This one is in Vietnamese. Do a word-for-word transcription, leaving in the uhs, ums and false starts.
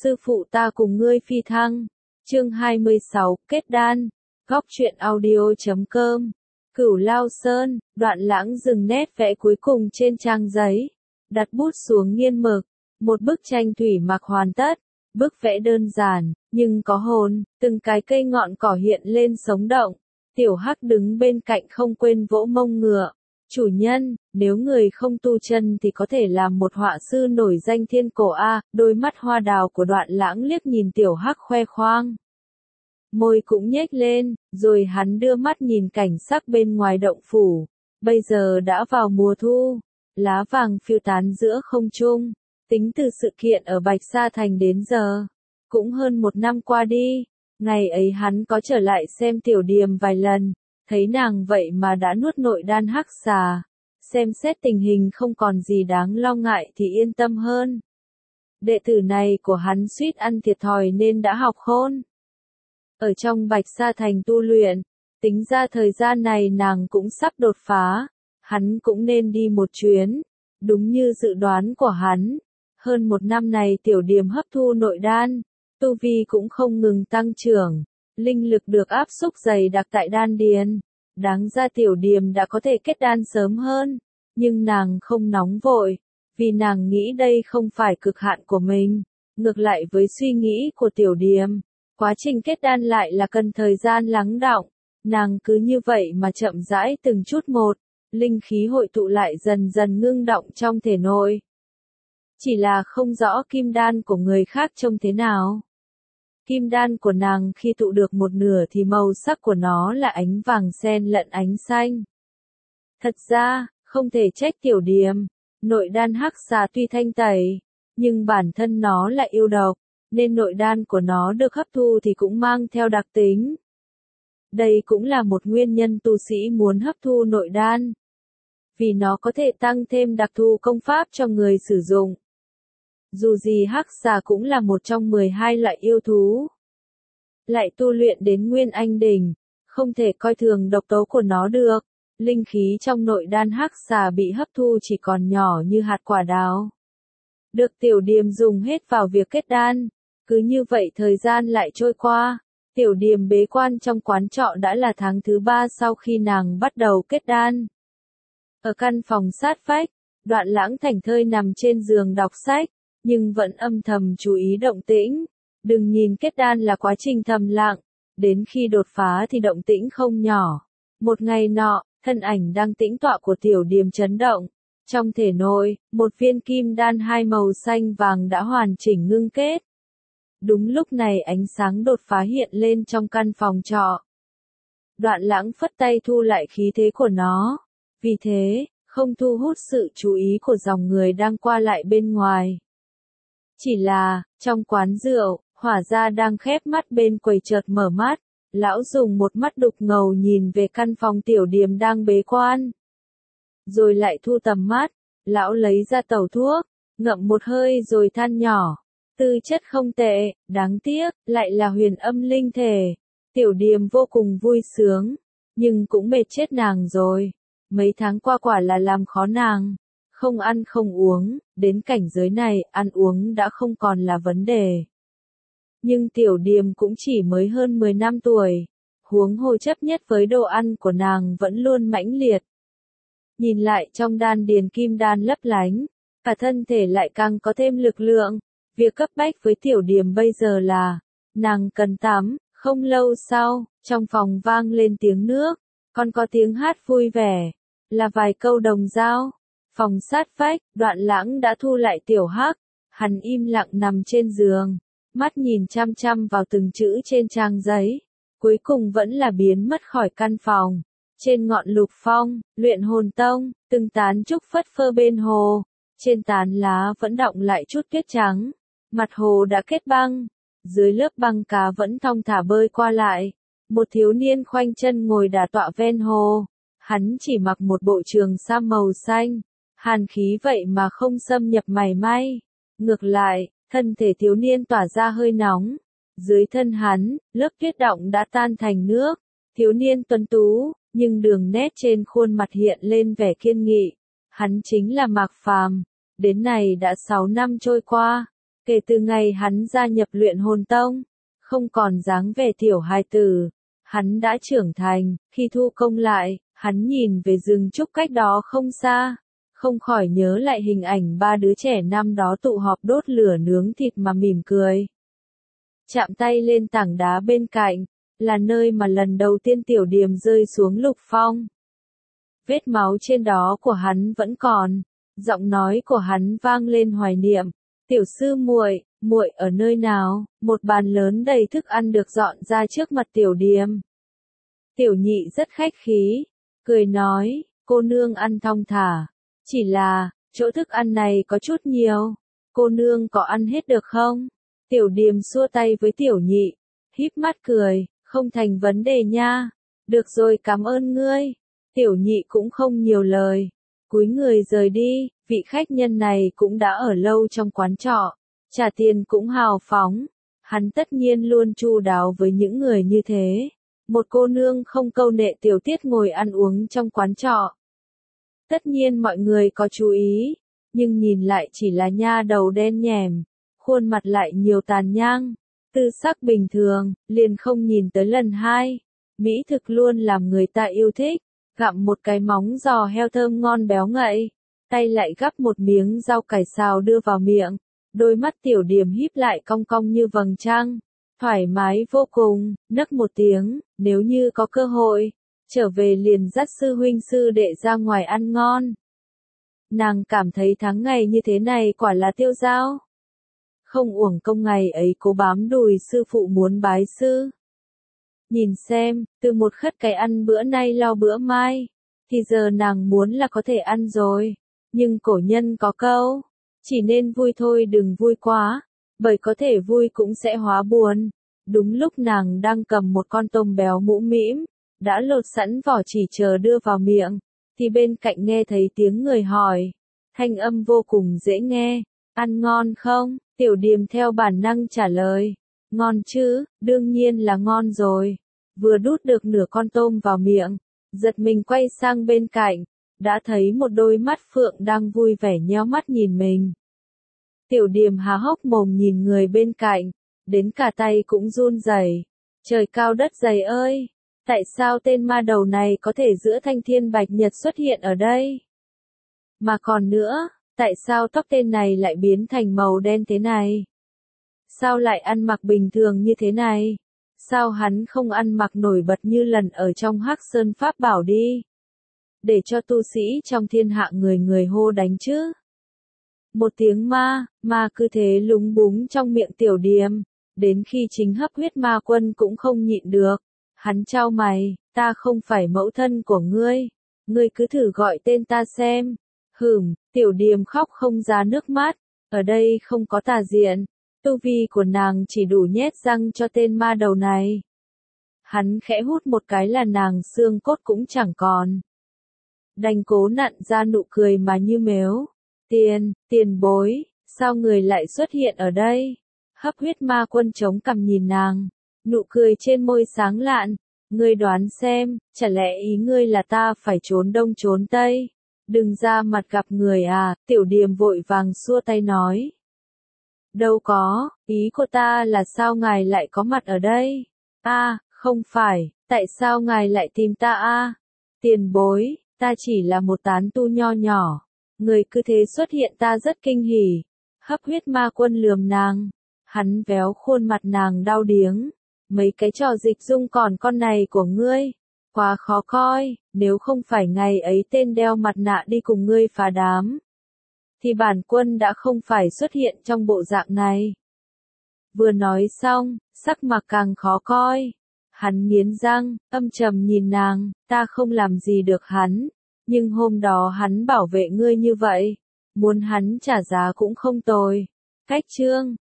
sư phụ ta cùng ngươi phi thăng. Chương hai mươi sáu, kết đan. Góc truyện audio chấm com. Cửu Lao Sơn, Đoạn Lãng dừng nét vẽ cuối cùng trên trang giấy, đặt bút xuống nghiên mực. Một bức tranh thủy mặc hoàn tất, bức vẽ đơn giản, nhưng có hồn, từng cái cây ngọn cỏ hiện lên sống động. Tiểu Hắc đứng bên cạnh không quên vỗ mông ngựa. Chủ nhân, nếu người không tu chân thì có thể làm một họa sư nổi danh thiên cổ a. Đôi mắt hoa đào của Đoạn Lãng liếc nhìn Tiểu Hắc khoe khoang. Môi cũng nhếch lên, rồi hắn đưa mắt nhìn cảnh sắc bên ngoài động phủ. Bây giờ đã vào mùa thu, lá vàng phiêu tán giữa không trung. Tính từ sự kiện ở Bạch Sa Thành đến giờ, cũng hơn một năm qua đi. Ngày ấy hắn có trở lại xem Tiểu Điềm vài lần, thấy nàng vậy mà đã nuốt nội đan hắc xà. Xem xét tình hình không còn gì đáng lo ngại thì yên tâm hơn. Đệ tử này của hắn suýt ăn thiệt thòi nên đã học khôn. Ở trong Bạch Sa Thành tu luyện, tính ra thời gian này nàng cũng sắp đột phá, hắn cũng nên đi một chuyến. Đúng như dự đoán của hắn, hơn một năm này Tiểu Điềm hấp thu nội đan, tu vi cũng không ngừng tăng trưởng, linh lực được áp xúc dày đặc tại đan điền. Đáng ra Tiểu Điềm đã có thể kết đan sớm hơn, nhưng nàng không nóng vội, vì nàng nghĩ đây không phải cực hạn của mình. Ngược lại với suy nghĩ của Tiểu Điềm, quá trình kết đan lại là cần thời gian lắng đọng. Nàng cứ như vậy mà chậm rãi từng chút một, linh khí hội tụ lại dần dần ngưng đọng trong thể nội. Chỉ là không rõ kim đan của người khác trông thế nào. Kim đan của nàng khi tụ được một nửa thì màu sắc của nó là ánh vàng xen lẫn ánh xanh. Thật ra, không thể trách Tiểu Điềm, nội đan hắc xà tuy thanh tẩy, nhưng bản thân nó lại yêu độc, nên nội đan của nó được hấp thu thì cũng mang theo đặc tính. Đây cũng là một nguyên nhân tu sĩ muốn hấp thu nội đan, vì nó có thể tăng thêm đặc thù công pháp cho người sử dụng. Dù gì hắc xà cũng là một trong mười hai loại yêu thú. Lại tu luyện đến Nguyên Anh đỉnh, không thể coi thường độc tố của nó được. Linh khí trong nội đan hắc xà bị hấp thu chỉ còn nhỏ như hạt quả đào. Được Tiểu Điềm dùng hết vào việc kết đan. Cứ như vậy thời gian lại trôi qua. Tiểu Điềm bế quan trong quán trọ đã là tháng thứ ba sau khi nàng bắt đầu kết đan. Ở căn phòng sát vách, Đoạn Lãng thảnh thơi nằm trên giường đọc sách, nhưng vẫn âm thầm chú ý động tĩnh. Đừng nhìn kết đan là quá trình thầm lặng, đến khi đột phá thì động tĩnh không nhỏ. Một ngày nọ, thân ảnh đang tĩnh tọa của Tiểu Điềm chấn động. Trong thể nội, một viên kim đan hai màu xanh vàng đã hoàn chỉnh ngưng kết. Đúng lúc này ánh sáng đột phá hiện lên trong căn phòng trọ. Đoạn Lãng phất tay thu lại khí thế của nó. Vì thế, không thu hút sự chú ý của dòng người đang qua lại bên ngoài. Chỉ là, trong quán rượu, Hỏa Gia đang khép mắt bên quầy chợt mở mắt. Lão dùng một mắt đục ngầu nhìn về căn phòng Tiểu Điềm đang bế quan. Rồi lại thu tầm mắt, lão lấy ra tẩu thuốc, ngậm một hơi rồi than nhỏ. Tư chất không tệ, đáng tiếc, lại là huyền âm linh thể. Tiểu Điềm vô cùng vui sướng, nhưng cũng mệt chết nàng rồi. Mấy tháng qua quả là làm khó nàng. Không ăn không uống, đến cảnh giới này, ăn uống đã không còn là vấn đề. Nhưng Tiểu Điềm cũng chỉ mới hơn mười năm tuổi. Huống hồ chấp nhất với đồ ăn của nàng vẫn luôn mãnh liệt. Nhìn lại trong đan điền kim đan lấp lánh, cả thân thể lại càng có thêm lực lượng. Việc cấp bách với Tiểu Điềm bây giờ là, nàng cần tắm. Không lâu sau, trong phòng vang lên tiếng nước, còn có tiếng hát vui vẻ, là vài câu đồng dao. Phòng sát vách, Đoạn Lãng đã thu lại Tiểu Hắc, hắn im lặng nằm trên giường, mắt nhìn chăm chăm vào từng chữ trên trang giấy, cuối cùng vẫn là biến mất khỏi căn phòng. Trên ngọn lục phong, Luyện Hồn Tông, từng tán trúc phất phơ bên hồ, trên tán lá vẫn đọng lại chút tuyết trắng, mặt hồ đã kết băng, dưới lớp băng cá vẫn thong thả bơi qua lại. Một thiếu niên khoanh chân ngồi đả tọa ven hồ, hắn chỉ mặc một bộ trường sam màu xanh. Hàn khí vậy mà không xâm nhập mảy may. Ngược lại, thân thể thiếu niên tỏa ra hơi nóng. Dưới thân hắn, lớp tuyết đọng đã tan thành nước. Thiếu niên tuấn tú, nhưng đường nét trên khuôn mặt hiện lên vẻ kiên nghị. Hắn chính là Mạc Phàm. Đến này đã sáu năm trôi qua. Kể từ ngày hắn gia nhập luyện hồn tông, không còn dáng vẻ tiểu hài tử, hắn đã trưởng thành, khi thu công lại, hắn nhìn về rừng trúc cách đó không xa, không khỏi nhớ lại hình ảnh ba đứa trẻ năm đó tụ họp đốt lửa nướng thịt mà mỉm cười. Chạm tay lên tảng đá bên cạnh, là nơi mà lần đầu tiên Tiểu Điềm rơi xuống lục phong. Vết máu trên đó của hắn vẫn còn, giọng nói của hắn vang lên hoài niệm, "Tiểu sư muội, muội ở nơi nào?" Một bàn lớn đầy thức ăn được dọn ra trước mặt Tiểu Điềm. Tiểu Nhị rất khách khí, cười nói, "Cô nương ăn thong thả, chỉ là, chỗ thức ăn này có chút nhiều, cô nương có ăn hết được không?" Tiểu Điềm xua tay với Tiểu Nhị, híp mắt cười, "Không thành vấn đề nha, được rồi, cảm ơn ngươi." Tiểu Nhị cũng không nhiều lời, cúi người rời đi, vị khách nhân này cũng đã ở lâu trong quán trọ, trả tiền cũng hào phóng, hắn tất nhiên luôn chu đáo với những người như thế. Một cô nương không câu nệ tiểu tiết ngồi ăn uống trong quán trọ. Tất nhiên mọi người có chú ý, nhưng nhìn lại chỉ là nha đầu đen nhẻm, khuôn mặt lại nhiều tàn nhang, tư sắc bình thường, liền không nhìn tới lần hai. Mỹ thực luôn làm người ta yêu thích, gặm một cái móng giò heo thơm ngon béo ngậy, tay lại gắp một miếng rau cải xào đưa vào miệng, đôi mắt Tiểu Điềm híp lại cong cong như vầng trăng, thoải mái vô cùng, nấc một tiếng, nếu như có cơ hội, trở về liền dắt sư huynh sư đệ ra ngoài ăn ngon. Nàng cảm thấy tháng ngày như thế này quả là tiêu dao. Không uổng công ngày ấy cố bám đùi sư phụ muốn bái sư. Nhìn xem, từ một khất cái ăn bữa nay lo bữa mai, thì giờ nàng muốn là có thể ăn rồi. Nhưng cổ nhân có câu, chỉ nên vui thôi đừng vui quá, bởi có thể vui cũng sẽ hóa buồn. Đúng lúc nàng đang cầm một con tôm béo mũ mĩm, đã lột sẵn vỏ chỉ chờ đưa vào miệng, thì bên cạnh nghe thấy tiếng người hỏi, thanh âm vô cùng dễ nghe, "Ăn ngon không?" Tiểu Điềm theo bản năng trả lời, "Ngon chứ, đương nhiên là ngon rồi." Vừa đút được nửa con tôm vào miệng, giật mình quay sang bên cạnh, đã thấy một đôi mắt phượng đang vui vẻ nheo mắt nhìn mình. Tiểu Điềm há hốc mồm nhìn người bên cạnh, đến cả tay cũng run rẩy. Trời cao đất dày ơi, tại sao tên ma đầu này có thể giữa thanh thiên bạch nhật xuất hiện ở đây? Mà còn nữa, tại sao tóc tên này lại biến thành màu đen thế này? Sao lại ăn mặc bình thường như thế này? Sao hắn không ăn mặc nổi bật như lần ở trong Hắc Sơn Pháp Bảo đi? Để cho tu sĩ trong thiên hạ người người hô đánh chứ? Một tiếng ma, ma cứ thế lúng búng trong miệng Tiểu Điềm, đến khi chính Hấp Huyết Ma Quân cũng không nhịn được. Hắn chau mày, "Ta không phải mẫu thân của ngươi, ngươi cứ thử gọi tên ta xem." Hửm, Tiểu Điềm khóc không ra nước mắt, ở đây không có tà diện, tu vi của nàng chỉ đủ nhét răng cho tên ma đầu này. Hắn khẽ hút một cái là nàng xương cốt cũng chẳng còn. Đành cố nặn ra nụ cười mà như mếu. "Tiền, tiền bối, sao người lại xuất hiện ở đây?" Hấp Huyết Ma Quân chống cằm nhìn nàng, nụ cười trên môi sáng lạn, "Ngươi đoán xem, chả lẽ ý ngươi là ta phải trốn đông trốn tây? Đừng ra mặt gặp người à?" Tiểu Điềm vội vàng xua tay nói, "Đâu có, ý của ta là sao ngài lại có mặt ở đây?" "A, không phải, tại sao ngài lại tìm ta a?" "Tiền bối, ta chỉ là một tán tu nho nhỏ, người cứ thế xuất hiện ta rất kinh hỉ." Hấp Huyết Ma Quân lườm nàng, hắn véo khuôn mặt nàng đau điếng, "Mấy cái trò dịch dung còn con này của ngươi, quá khó coi, nếu không phải ngày ấy tên đeo mặt nạ đi cùng ngươi phá đám, thì bản quân đã không phải xuất hiện trong bộ dạng này." Vừa nói xong, sắc mặt càng khó coi. Hắn nghiến răng, âm trầm nhìn nàng, "Ta không làm gì được hắn, nhưng hôm đó hắn bảo vệ ngươi như vậy, muốn hắn trả giá cũng không tồi." Cách chương